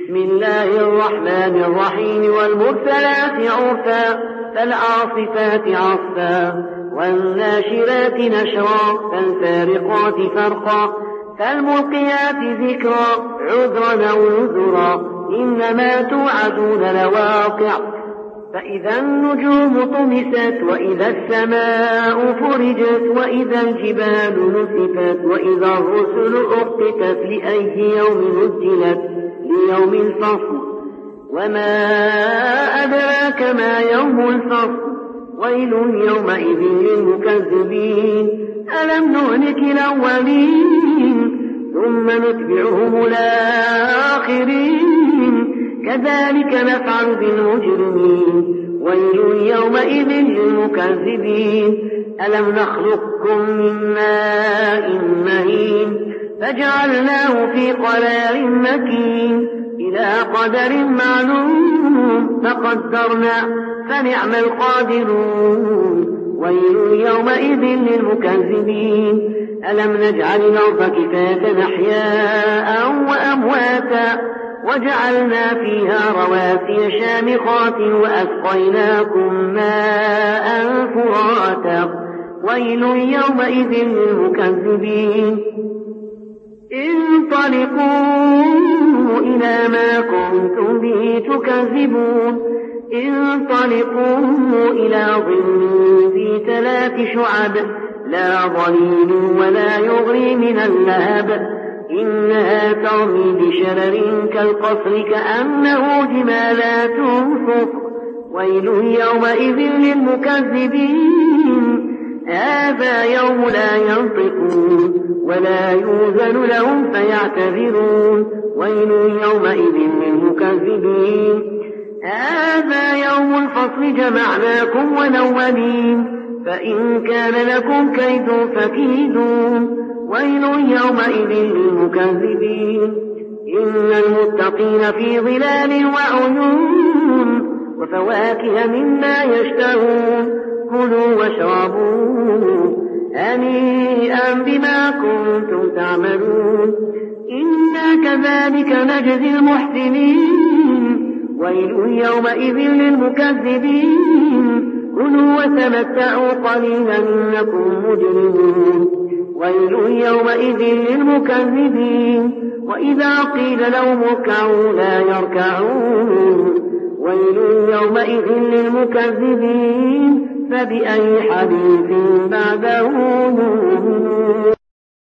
بسم الله الرحمن الرحيم والمرسلات عرفا فالعاصفات عصفا والناشرات نشرا فالفارقات فرقا فالملقيات ذكرا عذرا أو نذرا إنما توعدون لواقع فإذا النجوم طمست وإذا السماء فرجت وإذا الجبال نسفت وإذا الرسل أقتت لأي يوم نزلت ليوم الفصل وما أدراك ما يوم الفصل ويل يومئذ للمكذبين ألم نهلك الأولين ثم نتبعهم الآخرين كذلك نفعل بالمجرمين ويل يومئذ للمكذبين ألم نخلقكم من ماء مهين فجعلناه في قرار مكين إلى قدر معلوم فقدرنا فنعم القادرون ويل يومئذ للمكذبين ألم نجعل الأرض كفاة أحياء وأمواتا وجعلنا فيها رواسي شامخات وأسقيناكم ماء فراتا ويل يومئذ للمكذبين انطلقوا إلى ما كنتم به تكذبون انطلقوا إلى ظل ذي 3 شعب لا ظليل ولا يغري من اللهب إنها ترمي بشرر كالقصر كأنه جمالات صفر ويل يومئذ للمكذبين هذا يوم لا ينطقون ولا يؤذن لهم فيعتذرون ويل يومئذ للمكذبين هذا يوم الفصل جمعناكم والأولين فإن كان لكم كيد فكيدون ويل يومئذ للمكذبين إن المتقين في ظلال وعيون وفواكه مما يشتهون كلوا واشربوا هنيئا بما كنتم تعملون إنا كذلك نجزي المحسنين ويل يومئذ للمكذبين كلوا وتمتعوا قليلا إنكم مجرمون ويل يومئذ للمكذبين وإذا قيل لهم اركعوا لا يركعون ويل يومئذ للمكذبين فبأي حديث بعده يؤمنون